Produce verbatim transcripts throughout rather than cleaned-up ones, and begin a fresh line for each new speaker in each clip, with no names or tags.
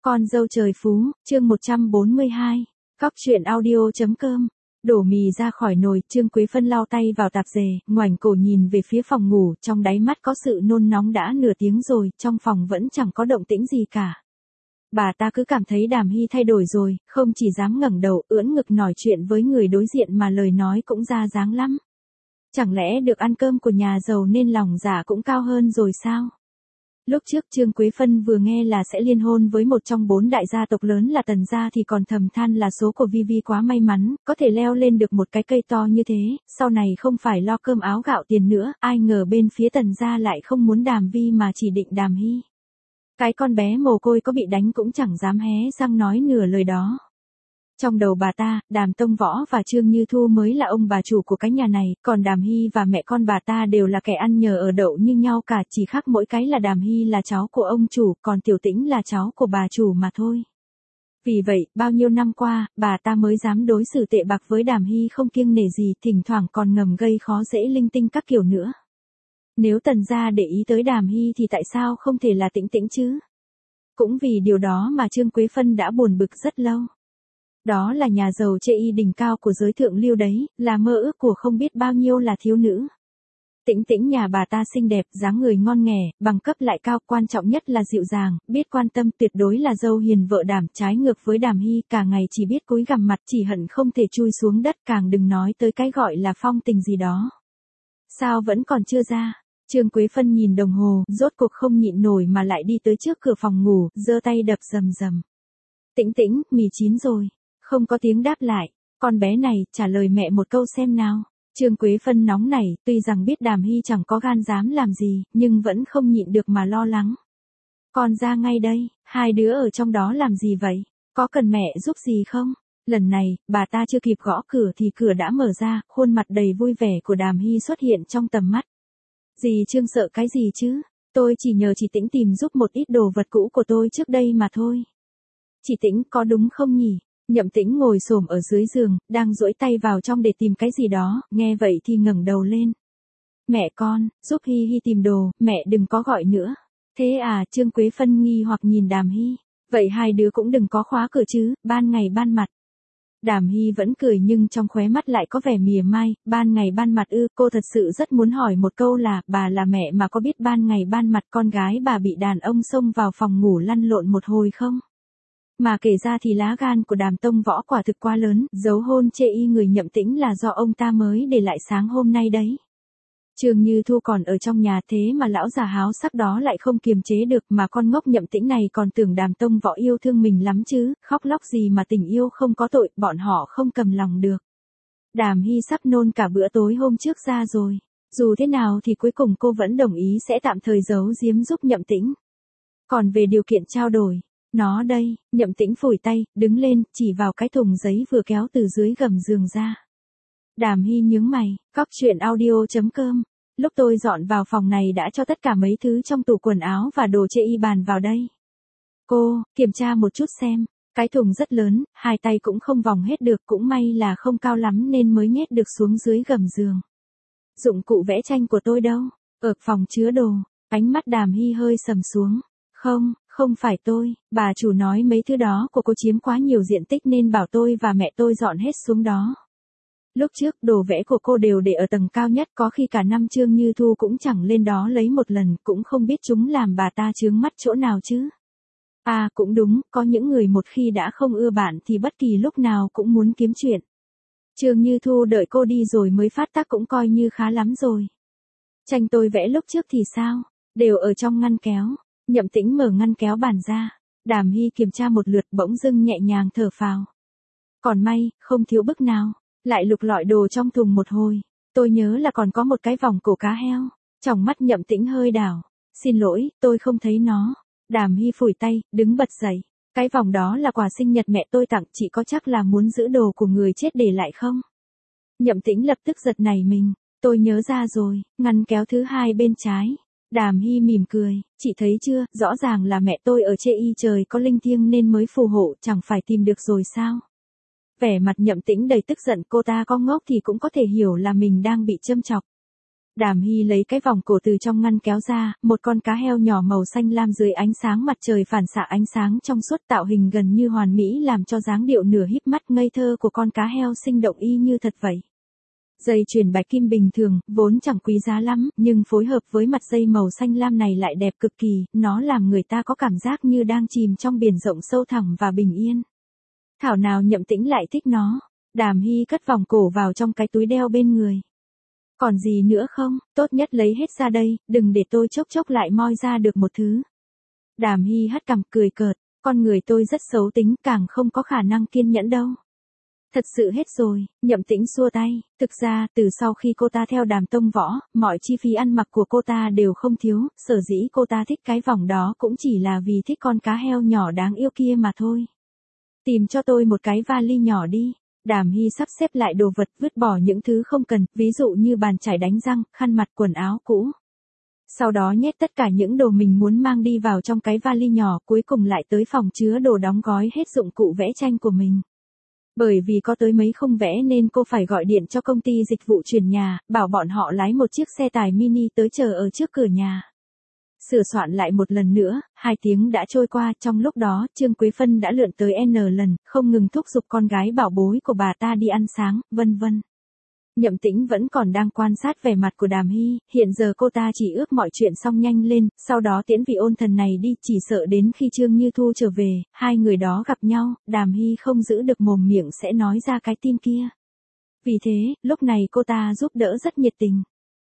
Con dâu trời phú, chương một trăm bốn mươi hai. Cóc truyện audio.com. Đổ mì ra khỏi nồi, Trương Quế Phân lau tay vào tạp dề, ngoảnh cổ nhìn về phía phòng ngủ, trong đáy mắt có sự nôn nóng đã nửa tiếng rồi, trong phòng vẫn chẳng có động tĩnh gì cả. Bà ta cứ cảm thấy Đàm Hy thay đổi rồi, không chỉ dám ngẩng đầu, ưỡn ngực nói chuyện với người đối diện mà lời nói cũng ra dáng lắm. Chẳng lẽ được ăn cơm của nhà giàu nên lòng dạ cũng cao hơn rồi sao? Lúc trước Trương Quế Phân vừa nghe là sẽ liên hôn với một trong bốn đại gia tộc lớn là Tần gia thì còn thầm than là số của Vi Vi quá may mắn, có thể leo lên được một cái cây to như thế, sau này không phải lo cơm áo gạo tiền nữa, ai ngờ bên phía Tần gia lại không muốn Đàm Vi mà chỉ định Đàm Hy. Cái con bé mồ côi có bị đánh cũng chẳng dám hé răng nói nửa lời đó. Trong đầu bà ta, Đàm Tông Võ và Trương Như Thu mới là ông bà chủ của cái nhà này, còn Đàm Hy và mẹ con bà ta đều là kẻ ăn nhờ ở đậu như nhau cả, chỉ khác mỗi cái là Đàm Hy là cháu của ông chủ, còn Tiểu Tĩnh là cháu của bà chủ mà thôi. Vì vậy, bao nhiêu năm qua, bà ta mới dám đối xử tệ bạc với Đàm Hy không kiêng nể gì, thỉnh thoảng còn ngầm gây khó dễ linh tinh các kiểu nữa. Nếu Tần gia để ý tới Đàm Hy thì tại sao không thể là Tĩnh Tĩnh chứ? Cũng vì điều đó mà Trương Quế Phân đã buồn bực rất lâu. Đó là nhà giàu chê y đỉnh cao của giới thượng lưu đấy, là mơ ước của không biết bao nhiêu là thiếu nữ. Tĩnh Tĩnh nhà bà ta xinh đẹp, dáng người ngon nghẻ, bằng cấp lại cao, quan trọng nhất là dịu dàng, biết quan tâm, tuyệt đối là dâu hiền vợ đảm, trái ngược với Đàm Hy, cả ngày chỉ biết cúi gằm mặt, chỉ hận không thể chui xuống đất, càng đừng nói tới cái gọi là phong tình gì đó. Sao vẫn còn chưa ra? Trương Quế Phân nhìn đồng hồ, rốt cuộc không nhịn nổi mà lại đi tới trước cửa phòng ngủ, giơ tay đập rầm rầm. Tĩnh Tĩnh, mì chín rồi. Không có tiếng đáp lại, con bé này, trả lời mẹ một câu xem nào. Trương Quế Phân nóng nảy, tuy rằng biết Đàm Hy chẳng có gan dám làm gì, nhưng vẫn không nhịn được mà lo lắng. Con ra ngay đây, hai đứa ở trong đó làm gì vậy? Có cần mẹ giúp gì không? Lần này, bà ta chưa kịp gõ cửa thì cửa đã mở ra, khuôn mặt đầy vui vẻ của Đàm Hy xuất hiện trong tầm mắt. Dì Trương sợ cái gì chứ? Tôi chỉ nhờ chị Tĩnh tìm giúp một ít đồ vật cũ của tôi trước đây mà thôi. Chị Tĩnh có đúng không nhỉ? Nhậm Tĩnh ngồi xổm ở dưới giường, đang duỗi tay vào trong để tìm cái gì đó, nghe vậy thì ngẩng đầu lên. Mẹ con, giúp Hy Hy tìm đồ, mẹ đừng có gọi nữa. Thế à, Trương Quế Phân nghi hoặc nhìn Đàm Hy. Vậy hai đứa cũng đừng có khóa cửa chứ, ban ngày ban mặt. Đàm Hy vẫn cười nhưng trong khóe mắt lại có vẻ mỉa mai, ban ngày ban mặt ư, cô thật sự rất muốn hỏi một câu là, bà là mẹ mà có biết ban ngày ban mặt con gái bà bị đàn ông xông vào phòng ngủ lăn lộn một hồi không? Mà kể ra thì lá gan của Đàm Tông Võ quả thực quá lớn, giấu hôn chê y người Nhậm Tĩnh là do ông ta mới để lại sáng hôm nay đấy. Trương Như Thu còn ở trong nhà thế mà lão già háo sắc đó lại không kiềm chế được mà con ngốc Nhậm Tĩnh này còn tưởng Đàm Tông Võ yêu thương mình lắm chứ, khóc lóc gì mà tình yêu không có tội, bọn họ không cầm lòng được. Đàm Hy sắp nôn cả bữa tối hôm trước ra rồi, dù thế nào thì cuối cùng cô vẫn đồng ý sẽ tạm thời giấu giếm giúp Nhậm Tĩnh. Còn về điều kiện trao đổi, nó đây, Nhậm Tĩnh phủi tay, đứng lên, chỉ vào cái thùng giấy vừa kéo từ dưới gầm giường ra. Đàm Hy nhướng mày, cóc truyện audio.com. Lúc tôi dọn vào phòng này đã cho tất cả mấy thứ trong tủ quần áo và đồ chê y bàn vào đây. Cô, kiểm tra một chút xem, cái thùng rất lớn, hai tay cũng không vòng hết được, cũng may là không cao lắm nên mới nhét được xuống dưới gầm giường. Dụng cụ vẽ tranh của tôi đâu? Ở phòng chứa đồ, ánh mắt Đàm Hy hơi sầm xuống. Không, không phải tôi, bà chủ nói mấy thứ đó của cô chiếm quá nhiều diện tích nên bảo tôi và mẹ tôi dọn hết xuống đó. Lúc trước đồ vẽ của cô đều để ở tầng cao nhất, có khi cả năm Trương Như Thu cũng chẳng lên đó lấy một lần, cũng không biết chúng làm bà ta chướng mắt chỗ nào chứ. À cũng đúng, có những người một khi đã không ưa bạn thì bất kỳ lúc nào cũng muốn kiếm chuyện. Trương Như Thu đợi cô đi rồi mới phát tác cũng coi như khá lắm rồi. Tranh tôi vẽ lúc trước thì sao? Đều ở trong ngăn kéo. Nhậm Tĩnh mở ngăn kéo bàn ra. Đàm Hy kiểm tra một lượt bỗng dưng nhẹ nhàng thở phào. Còn may, không thiếu bức nào. Lại lục lọi đồ trong thùng một hồi. Tôi nhớ là còn có một cái vòng cổ cá heo. Trong mắt Nhậm Tĩnh hơi đảo. Xin lỗi, tôi không thấy nó. Đàm Hy phủi tay, đứng bật dậy. Cái vòng đó là quà sinh nhật mẹ tôi tặng, chị có chắc là muốn giữ đồ của người chết để lại không? Nhậm Tĩnh lập tức giật nảy mình. Tôi nhớ ra rồi, ngăn kéo thứ hai bên trái. Đàm Hy mỉm cười, chị thấy chưa, rõ ràng là mẹ tôi ở chê y trời có linh thiêng nên mới phù hộ, chẳng phải tìm được rồi sao? Vẻ mặt Nhậm Tĩnh đầy tức giận, cô ta có ngốc thì cũng có thể hiểu là mình đang bị châm chọc. Đàm Hy lấy cái vòng cổ từ trong ngăn kéo ra, một con cá heo nhỏ màu xanh lam dưới ánh sáng mặt trời phản xạ ánh sáng trong suốt tạo hình gần như hoàn mỹ làm cho dáng điệu nửa híp mắt ngây thơ của con cá heo sinh động y như thật vậy. Dây chuyền bạch kim bình thường, vốn chẳng quý giá lắm, nhưng phối hợp với mặt dây màu xanh lam này lại đẹp cực kỳ, nó làm người ta có cảm giác như đang chìm trong biển rộng sâu thẳm và bình yên. Thảo nào Nhậm Tĩnh lại thích nó. Đàm Hy cất vòng cổ vào trong cái túi đeo bên người. Còn gì nữa không, tốt nhất lấy hết ra đây, đừng để tôi chốc chốc lại moi ra được một thứ. Đàm Hy hất cằm cười cợt, con người tôi rất xấu tính, càng không có khả năng kiên nhẫn đâu. Thật sự hết rồi, Nhậm Tĩnh xua tay, thực ra, từ sau khi cô ta theo Đàm Tông Võ, mọi chi phí ăn mặc của cô ta đều không thiếu, sở dĩ cô ta thích cái vòng đó cũng chỉ là vì thích con cá heo nhỏ đáng yêu kia mà thôi. Tìm cho tôi một cái vali nhỏ đi. Đàm Hy sắp xếp lại đồ vật, vứt bỏ những thứ không cần, ví dụ như bàn chải đánh răng, khăn mặt, quần áo cũ. Sau đó nhét tất cả những đồ mình muốn mang đi vào trong cái vali nhỏ, cuối cùng lại tới phòng chứa đồ đóng gói hết dụng cụ vẽ tranh của mình. Bởi vì có tới mấy khung vẽ nên cô phải gọi điện cho công ty dịch vụ chuyển nhà, bảo bọn họ lái một chiếc xe tải mini tới chờ ở trước cửa nhà. Sửa soạn lại một lần nữa, hai tiếng đã trôi qua, trong lúc đó, Trương Quế Phân đã lượn tới N lần, không ngừng thúc giục con gái bảo bối của bà ta đi ăn sáng, vân vân. Nhậm Tĩnh vẫn còn đang quan sát vẻ mặt của Đàm Hy, hiện giờ cô ta chỉ ước mọi chuyện xong nhanh lên, sau đó tiễn vị ôn thần này đi, chỉ sợ đến khi Trương Như Thu trở về, hai người đó gặp nhau, Đàm Hy không giữ được mồm miệng sẽ nói ra cái tin kia. Vì thế, lúc này cô ta giúp đỡ rất nhiệt tình.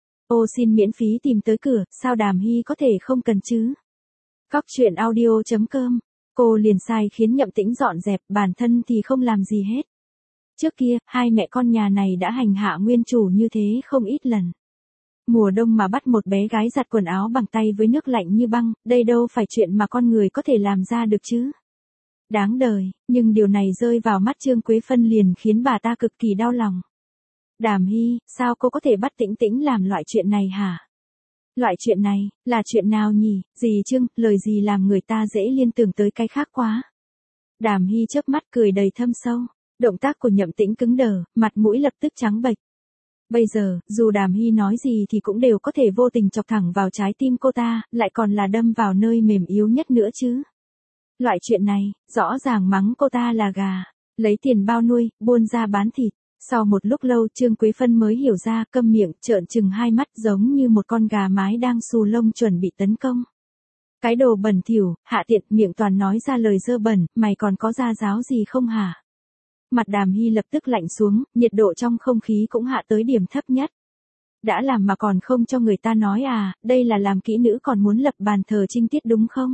Ô xin miễn phí tìm tới cửa, sao Đàm Hy có thể không cần chứ? Cóc truyện audio chấm com, cô liền sai khiến Nhậm Tĩnh dọn dẹp, bản thân thì không làm gì hết. Trước kia, hai mẹ con nhà này đã hành hạ nguyên chủ như thế không ít lần. Mùa đông mà bắt một bé gái giặt quần áo bằng tay với nước lạnh như băng, đây đâu phải chuyện mà con người có thể làm ra được chứ. Đáng đời, nhưng điều này rơi vào mắt Trương Quế Phân liền khiến bà ta cực kỳ đau lòng. Đàm Hy, sao cô có thể bắt Tĩnh Tĩnh làm loại chuyện này hả? Loại chuyện này, là chuyện nào nhỉ, gì Trương, lời gì làm người ta dễ liên tưởng tới cái khác quá. Đàm Hy chớp mắt cười đầy thâm sâu, động tác của Nhậm Tĩnh cứng đờ, mặt mũi lập tức trắng bệch. Bây giờ, dù Đàm Hy nói gì thì cũng đều có thể vô tình chọc thẳng vào trái tim cô ta, lại còn là đâm vào nơi mềm yếu nhất nữa chứ. Loại chuyện này, rõ ràng mắng cô ta là gà, lấy tiền bao nuôi, buôn ra bán thịt. Sau một lúc lâu Trương Quế Phân mới hiểu ra, câm miệng, trợn trừng hai mắt giống như một con gà mái đang xù lông chuẩn bị tấn công. Cái đồ bẩn thỉu, hạ tiện, miệng toàn nói ra lời dơ bẩn, mày còn có gia giáo gì không hả? Mặt Đàm Hy lập tức lạnh xuống, nhiệt độ trong không khí cũng hạ tới điểm thấp nhất. Đã làm mà còn không cho người ta nói à, đây là làm kỹ nữ còn muốn lập bàn thờ trinh tiết đúng không?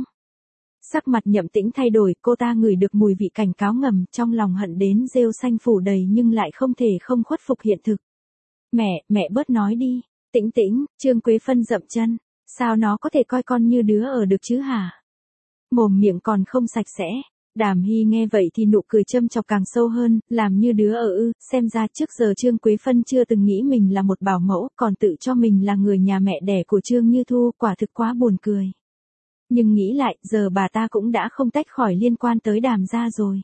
Sắc mặt Nhậm Tĩnh thay đổi, cô ta ngửi được mùi vị cảnh cáo ngầm, trong lòng hận đến rêu xanh phủ đầy nhưng lại không thể không khuất phục hiện thực. Mẹ, mẹ bớt nói đi. Tĩnh Tĩnh, Trương Quế Phân dậm chân. Sao nó có thể coi con như đứa ở được chứ hả? Mồm miệng còn không sạch sẽ. Đàm Hy nghe vậy thì nụ cười châm chọc càng sâu hơn, làm như đứa ở ư, xem ra trước giờ Trương Quế Phân chưa từng nghĩ mình là một bảo mẫu, còn tự cho mình là người nhà mẹ đẻ của Trương Như Thu, quả thực quá buồn cười. Nhưng nghĩ lại, giờ bà ta cũng đã không tách khỏi liên quan tới Đàm gia rồi.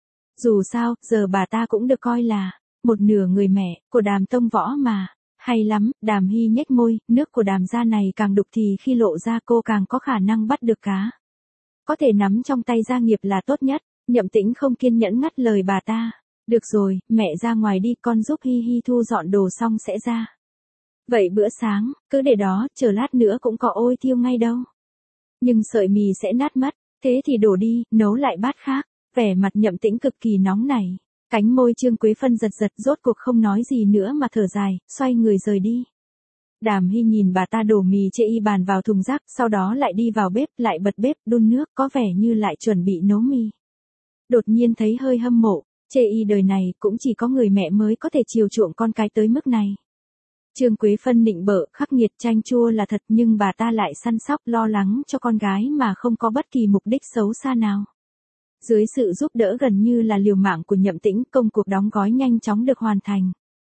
Dù sao, giờ bà ta cũng được coi là một nửa người mẹ của Đàm Tông Võ mà. Hay lắm, Đàm Hy nhếch môi, nước của Đàm gia này càng đục thì khi lộ ra cô càng có khả năng bắt được cá. Có thể nắm trong tay gia nghiệp là tốt nhất. Nhậm Tĩnh không kiên nhẫn ngắt lời bà ta. Được rồi, mẹ ra ngoài đi, con giúp Hi Hi thu dọn đồ xong sẽ ra. Vậy bữa sáng, cứ để đó, chờ lát nữa cũng có ôi thiêu ngay đâu. Nhưng sợi mì sẽ nát mất, thế thì đổ đi, nấu lại bát khác. Vẻ mặt Nhậm Tĩnh cực kỳ nóng nảy. Cánh môi Trương Quế Phân giật giật, rốt cuộc không nói gì nữa mà thở dài, xoay người rời đi. Đàm Hy nhìn bà ta đổ mì chê y bàn vào thùng rác, sau đó lại đi vào bếp, lại bật bếp, đun nước, có vẻ như lại chuẩn bị nấu mì. Đột nhiên thấy hơi hâm mộ, chê y đời này cũng chỉ có người mẹ mới có thể chiều chuộng con cái tới mức này. Trương Quế Phân nịnh bợ, khắc nghiệt, chanh chua là thật, nhưng bà ta lại săn sóc, lo lắng cho con gái mà không có bất kỳ mục đích xấu xa nào. Dưới sự giúp đỡ gần như là liều mạng của Nhậm Tĩnh, công cuộc đóng gói nhanh chóng được hoàn thành.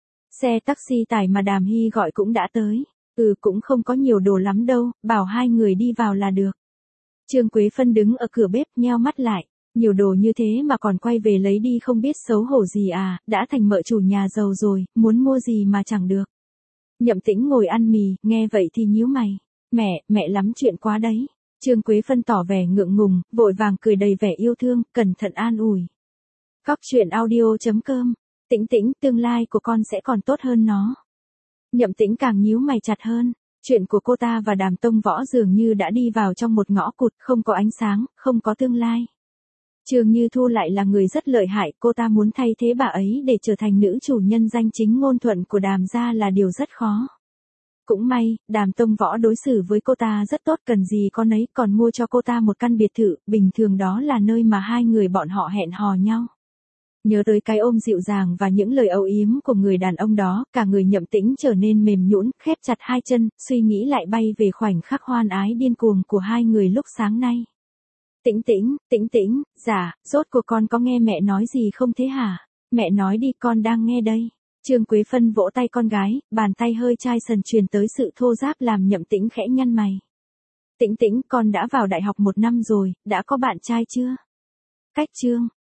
Xe taxi tải mà Đàm Hy gọi cũng đã tới. Ừ, cũng không có nhiều đồ lắm đâu, bảo hai người đi vào là được. Trương Quế Phân đứng ở cửa bếp nheo mắt lại. Nhiều đồ như thế mà còn quay về lấy đi không biết xấu hổ gì à, đã thành mợ chủ nhà giàu rồi, muốn mua gì mà chẳng được. Nhậm Tĩnh ngồi ăn mì, nghe vậy thì nhíu mày. Mẹ, mẹ lắm chuyện quá đấy. Trương Quế Phân tỏ vẻ ngượng ngùng, vội vàng cười đầy vẻ yêu thương, cẩn thận an ủi. Cóc truyện audio chấm com. Tĩnh Tĩnh, tương lai của con sẽ còn tốt hơn nó. Nhậm Tĩnh càng nhíu mày chặt hơn. Chuyện của cô ta và Đàm Tông Võ dường như đã đi vào trong một ngõ cụt, không có ánh sáng, không có tương lai. Trương Như Thu lại là người rất lợi hại, cô ta muốn thay thế bà ấy để trở thành nữ chủ nhân danh chính ngôn thuận của Đàm gia là điều rất khó. Cũng may, Đàm Tông Võ đối xử với cô ta rất tốt, cần gì có nấy, còn mua cho cô ta một căn biệt thự, bình thường đó là nơi mà hai người bọn họ hẹn hò nhau. Nhớ tới cái ôm dịu dàng và những lời âu yếm của người đàn ông đó, cả người Nhậm Tĩnh trở nên mềm nhũn, khép chặt hai chân, suy nghĩ lại bay về khoảnh khắc hoan ái điên cuồng của hai người lúc sáng nay. Tĩnh Tĩnh, Tĩnh Tĩnh, dạ, rốt cuộc con có nghe mẹ nói gì không thế hả? Mẹ nói đi, con đang nghe đây. Trương Quế Phân vỗ tay con gái, bàn tay hơi chai sần truyền tới sự thô ráp làm Nhậm Tĩnh khẽ nhăn mày. Tĩnh Tĩnh, con đã vào đại học một năm rồi, đã có bạn trai chưa? Cách Trương